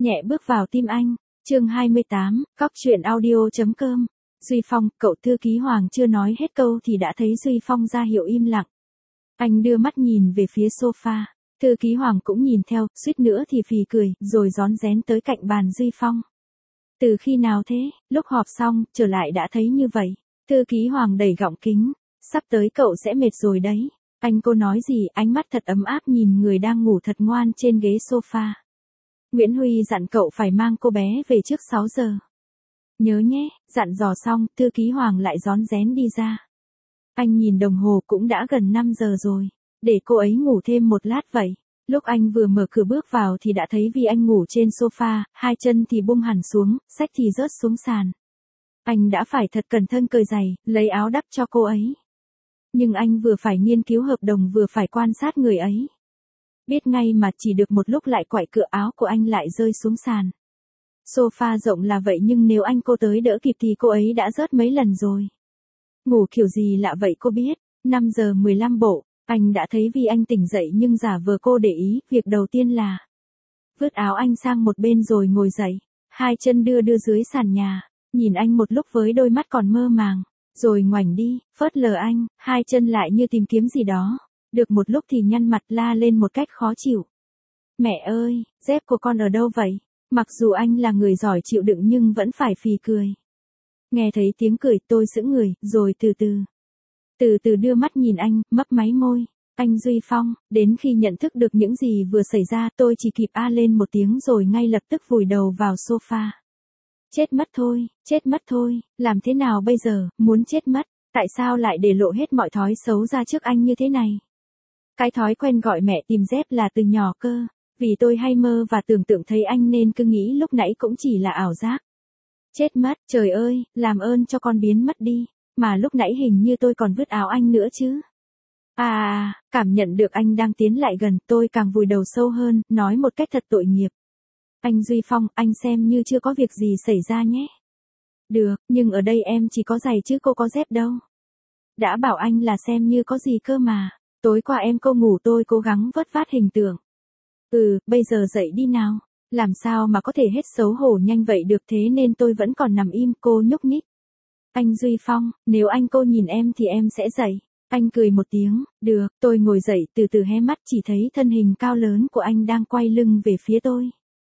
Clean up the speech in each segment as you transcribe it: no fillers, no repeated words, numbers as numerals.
nhẹ bước vào tim anh. Chương 28, cóc truyện audio.com. Duy Phong, cậu thư ký Hoàng chưa nói hết câu thì đã thấy Duy Phong ra hiệu im lặng. Anh đưa mắt nhìn về phía sofa, thư ký Hoàng cũng nhìn theo, suýt nữa thì phì cười, rồi rón rén tới cạnh bàn Duy Phong. Từ khi nào thế? Lúc họp xong, trở lại đã thấy như vậy. Thư ký Hoàng đẩy gọng kính, sắp tới cậu sẽ mệt rồi đấy. Anh cô nói gì, ánh mắt thật ấm áp nhìn người đang ngủ thật ngoan trên ghế sofa. Nguyễn Huy dặn cậu phải mang cô bé về trước 6 giờ. Nhớ nhé, dặn dò xong, thư ký Hoàng lại rón rén đi ra. Anh nhìn đồng hồ cũng đã gần 5 giờ rồi, để cô ấy ngủ thêm một lát vậy. Lúc anh vừa mở cửa bước vào thì đã thấy Vi Anh ngủ trên sofa, hai chân thì bung hẳn xuống, xách thì rớt xuống sàn. Anh đã phải thật cẩn thận cởi giày, lấy áo đắp cho cô ấy. Nhưng anh vừa phải nghiên cứu hợp đồng vừa phải quan sát người ấy. Biết ngay mà chỉ được một lúc lại quải cửa áo của anh lại rơi xuống sàn. Sofa rộng là vậy nhưng nếu anh cô tới đỡ kịp thì cô ấy đã rớt mấy lần rồi. Ngủ kiểu gì lạ vậy cô biết, 5 giờ 15 bộ, anh đã thấy Vi Anh tỉnh dậy nhưng giả vờ cô để ý, việc đầu tiên là vứt áo anh sang một bên rồi ngồi dậy, hai chân đưa dưới sàn nhà, nhìn anh một lúc với đôi mắt còn mơ màng, rồi ngoảnh đi, phớt lờ anh, hai chân lại như tìm kiếm gì đó, được một lúc thì nhăn mặt la lên một cách khó chịu. Mẹ ơi, dép của con ở đâu vậy? Mặc dù anh là người giỏi chịu đựng nhưng vẫn phải phì cười. Nghe thấy tiếng cười tôi sững người, rồi từ từ đưa mắt nhìn anh, mấp máy môi. Anh Duy Phong, đến khi nhận thức được những gì vừa xảy ra tôi chỉ kịp a lên một tiếng rồi ngay lập tức vùi đầu vào sofa. Chết mất thôi, làm thế nào bây giờ, muốn chết mất, tại sao lại để lộ hết mọi thói xấu ra trước anh như thế này? Cái thói quen gọi mẹ tìm dép là từ nhỏ cơ, vì tôi hay mơ và tưởng tượng thấy anh nên cứ nghĩ lúc nãy cũng chỉ là ảo giác. Chết mất, trời ơi, làm ơn cho con biến mất đi, mà lúc nãy hình như tôi còn vứt áo anh nữa chứ. Cảm nhận được anh đang tiến lại gần, tôi càng vùi đầu sâu hơn, nói một cách thật tội nghiệp. Anh Duy Phong, anh xem như chưa có việc gì xảy ra nhé. Được, nhưng ở đây em chỉ có giày chứ cô có dép đâu. Đã bảo anh là xem như có gì cơ mà, tối qua em cô ngủ tôi cố gắng vớt vát hình tượng. Bây giờ dậy đi nào. Làm sao mà có thể hết xấu hổ nhanh vậy được, thế nên tôi vẫn còn nằm im, cô nhúc nhích. Anh Duy Phong, nếu anh cô nhìn em thì em sẽ dậy. Anh cười một tiếng, được, tôi ngồi dậy từ từ hé mắt chỉ thấy thân hình cao lớn của anh đang quay lưng về phía tôi.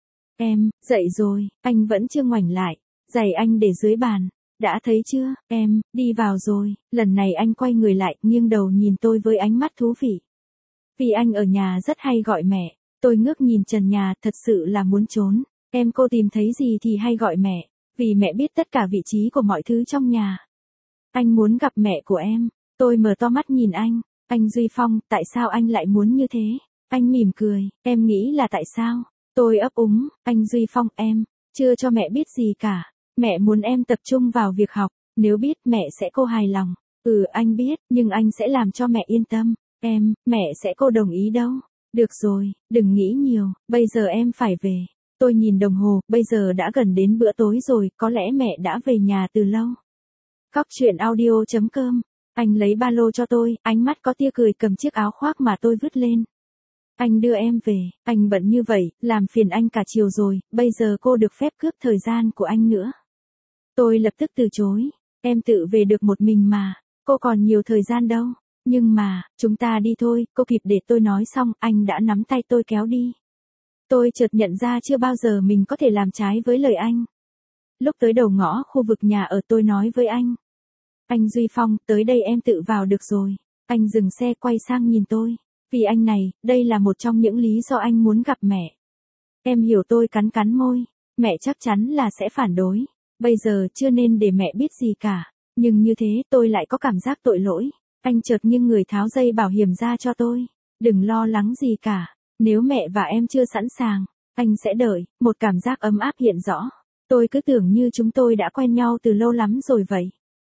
Em, dậy rồi, anh vẫn chưa ngoảnh lại, giày anh để dưới bàn. Đã thấy chưa, em, đi vào rồi, lần này anh quay người lại, nghiêng đầu nhìn tôi với ánh mắt thú vị. Vì anh ở nhà rất hay gọi mẹ. Tôi ngước nhìn trần nhà, thật sự là muốn trốn. Em cô tìm thấy gì thì hay gọi mẹ, vì mẹ biết tất cả vị trí của mọi thứ trong nhà. Anh muốn gặp mẹ của em. Tôi mở to mắt nhìn anh. Anh Duy Phong, tại sao anh lại muốn như thế? Anh mỉm cười, em nghĩ là tại sao? Tôi ấp úng, anh Duy Phong, em chưa cho mẹ biết gì cả. Mẹ muốn em tập trung vào việc học, nếu biết mẹ sẽ cô hài lòng. Anh biết, nhưng anh sẽ làm cho mẹ yên tâm. Mẹ sẽ cô đồng ý đâu. Được rồi, đừng nghĩ nhiều, bây giờ em phải về. Tôi nhìn đồng hồ, bây giờ đã gần đến bữa tối rồi, có lẽ mẹ đã về nhà từ lâu. Cóc truyện audio.com. Anh lấy ba lô cho tôi, ánh mắt có tia cười cầm chiếc áo khoác mà tôi vứt lên. Anh đưa em về, anh bận như vậy, làm phiền anh cả chiều rồi, bây giờ cô được phép cướp thời gian của anh nữa. Tôi lập tức từ chối, em tự về được một mình mà, cô còn nhiều thời gian đâu. Nhưng mà, chúng ta đi thôi, cô kịp để tôi nói xong, anh đã nắm tay tôi kéo đi. Tôi chợt nhận ra chưa bao giờ mình có thể làm trái với lời anh. Lúc tới đầu ngõ khu vực nhà ở tôi nói với anh. Anh Duy Phong, tới đây em tự vào được rồi. Anh dừng xe quay sang nhìn tôi. Vì anh này, đây là một trong những lý do anh muốn gặp mẹ. Em hiểu tôi cắn môi. Mẹ chắc chắn là sẽ phản đối. Bây giờ chưa nên để mẹ biết gì cả. Nhưng như thế tôi lại có cảm giác tội lỗi. Anh chợt nghiêng người tháo dây bảo hiểm ra cho tôi. Đừng lo lắng gì cả. Nếu mẹ và em chưa sẵn sàng, anh sẽ đợi. Một cảm giác ấm áp hiện rõ. Tôi cứ tưởng như chúng tôi đã quen nhau từ lâu lắm rồi vậy.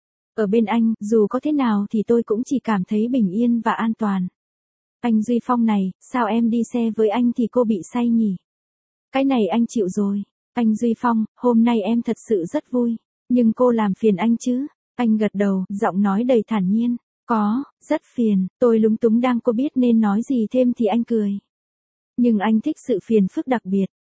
Ở bên anh, dù có thế nào thì tôi cũng chỉ cảm thấy bình yên và an toàn. Anh Duy Phong này, sao em đi xe với anh thì cô bị say nhỉ? Cái này anh chịu rồi. Anh Duy Phong, hôm nay em thật sự rất vui. Nhưng cô làm phiền anh chứ? Anh gật đầu, giọng nói đầy thản nhiên. Có, rất phiền, tôi lúng túng đang cô biết nên nói gì thêm thì anh cười. Nhưng anh thích sự phiền phức đặc biệt,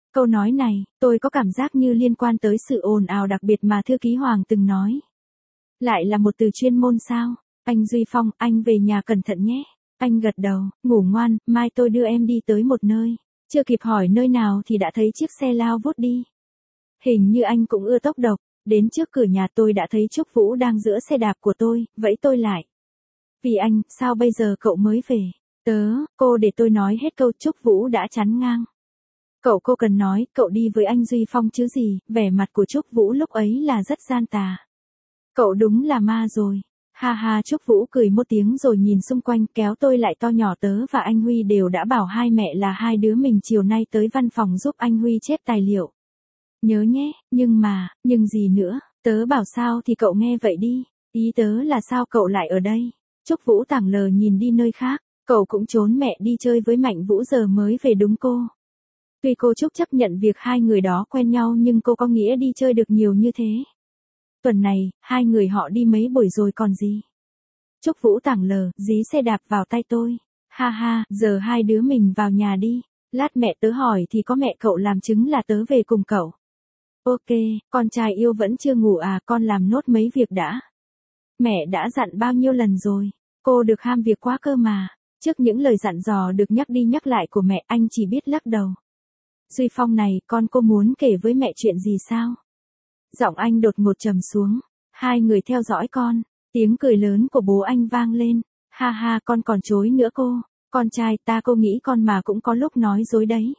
Câu nói này, tôi có cảm giác như liên quan tới sự ồn ào đặc biệt mà thư ký Hoàng từng nói. Lại là một từ chuyên môn sao? Anh Duy Phong, anh về nhà cẩn thận nhé. Anh gật đầu, ngủ ngoan, mai tôi đưa em đi tới một nơi. Chưa kịp hỏi nơi nào thì đã thấy chiếc xe lao vút đi. Hình như anh cũng ưa tốc độ. Đến trước cửa nhà tôi đã thấy Trúc Vũ đang giữa xe đạp của tôi, vẫy tôi lại. Vì anh, sao bây giờ cậu mới về? Cô để tôi nói hết câu. Trúc Vũ đã chắn ngang. Cô cần nói, cậu đi với anh Duy Phong chứ gì, vẻ mặt của Trúc Vũ lúc ấy là rất gian tà. Cậu đúng là ma rồi. Ha ha, Trúc Vũ cười một tiếng rồi nhìn xung quanh, kéo tôi lại. To nhỏ tớ và anh Huy đều đã bảo hai mẹ là hai đứa mình chiều nay tới văn phòng giúp anh Huy chép tài liệu. Nhớ nhé, nhưng gì nữa, tớ bảo sao thì cậu nghe vậy đi, ý tớ là sao cậu lại ở đây. Trúc Vũ tảng lờ nhìn đi nơi khác, cậu cũng trốn mẹ đi chơi với Mạnh Vũ giờ mới về đúng cô. Tuy cô Trúc chấp nhận việc hai người đó quen nhau nhưng cô có nghĩa đi chơi được nhiều như thế. Tuần này, hai người họ đi mấy buổi rồi còn gì. Trúc Vũ tảng lờ, dí xe đạp vào tay tôi. Ha ha, giờ hai đứa mình vào nhà đi. Lát mẹ tớ hỏi thì có mẹ cậu làm chứng là tớ về cùng cậu. Ok, con trai yêu vẫn chưa ngủ à, con làm nốt mấy việc đã. Mẹ đã dặn bao nhiêu lần rồi, cô được ham việc quá cơ mà. Trước những lời dặn dò được nhắc đi nhắc lại của mẹ, anh chỉ biết lắc đầu. Duy Phong này, cô muốn kể với mẹ chuyện gì sao? Giọng anh đột ngột trầm xuống. Hai người theo dõi con. Tiếng cười lớn của bố anh vang lên. Ha ha, con còn chối nữa cô. Con trai ta, cô nghĩ con mà cũng có lúc nói dối đấy.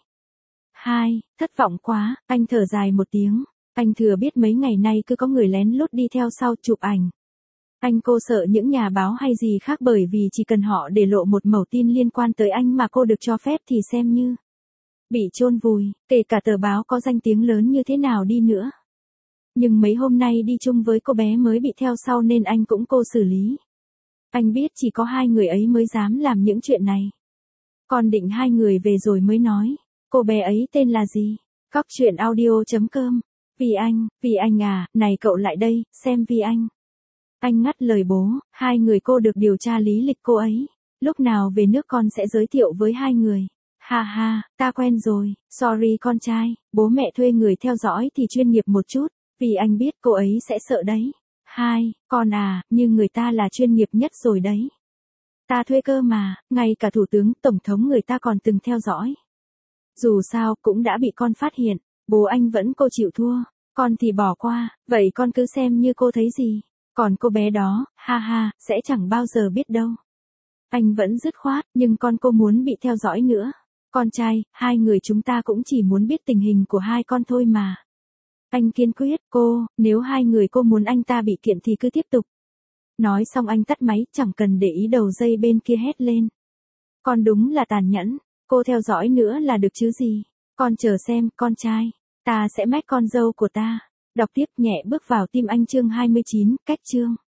Thất vọng quá, anh thở dài một tiếng. Anh thừa biết mấy ngày nay cứ có người lén lút đi theo sau chụp ảnh. Cô sợ những nhà báo hay gì khác, bởi vì chỉ cần họ để lộ một mẩu tin liên quan tới anh mà cô được cho phép thì xem như bị chôn vùi, kể cả tờ báo có danh tiếng lớn như thế nào đi nữa. Nhưng mấy hôm nay đi chung với cô bé mới bị theo sau nên anh cũng cô xử lý. Anh biết chỉ có hai người ấy mới dám làm những chuyện này. Còn định hai người về rồi mới nói. Cô bé ấy tên là gì? Cóc truyện audio.com. Vì anh à, này cậu lại đây, xem Vì anh. Anh ngắt lời bố, hai người cô được điều tra lý lịch cô ấy. Lúc nào về nước con sẽ giới thiệu với hai người. Ha ha, ta quen rồi, sorry con trai, bố mẹ thuê người theo dõi thì chuyên nghiệp một chút, vì anh biết cô ấy sẽ sợ đấy. Con à, nhưng người ta là chuyên nghiệp nhất rồi đấy. Ta thuê cơ mà, ngay cả thủ tướng, tổng thống người ta còn từng theo dõi. Dù sao, cũng đã bị con phát hiện, bố anh vẫn cô chịu thua, con thì bỏ qua, vậy con cứ xem như cô thấy gì. Còn cô bé đó, ha ha, sẽ chẳng bao giờ biết đâu. Anh vẫn dứt khoát, nhưng cô muốn bị theo dõi nữa. Con trai, hai người chúng ta cũng chỉ muốn biết tình hình của hai con thôi mà. Anh kiên quyết, nếu hai người cô muốn anh ta bị kiện thì cứ tiếp tục. Nói xong anh tắt máy, chẳng cần để ý đầu dây bên kia hét lên. Con đúng là tàn nhẫn, cô theo dõi nữa là được chứ gì. Con chờ xem, con trai, ta sẽ mách con dâu của ta. Đọc tiếp nhẹ bước vào tim anh chương 29, cách chương.